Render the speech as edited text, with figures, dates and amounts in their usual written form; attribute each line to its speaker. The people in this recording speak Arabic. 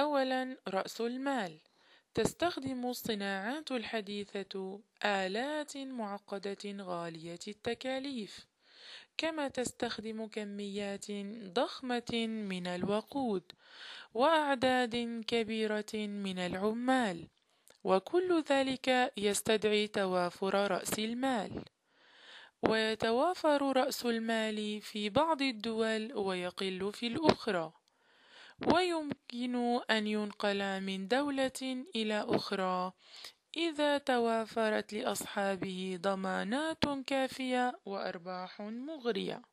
Speaker 1: أولاً، رأس المال. تستخدم الصناعات الحديثة آلات معقدة غالية التكاليف، كما تستخدم كميات ضخمة من الوقود وأعداد كبيرة من العمال، وكل ذلك يستدعي توافر رأس المال. ويتوافر رأس المال في بعض الدول ويقل في الأخرى، ويمكن أن ينقل من دولة إلى أخرى إذا توافرت لأصحابه ضمانات كافية وأرباح مغرية.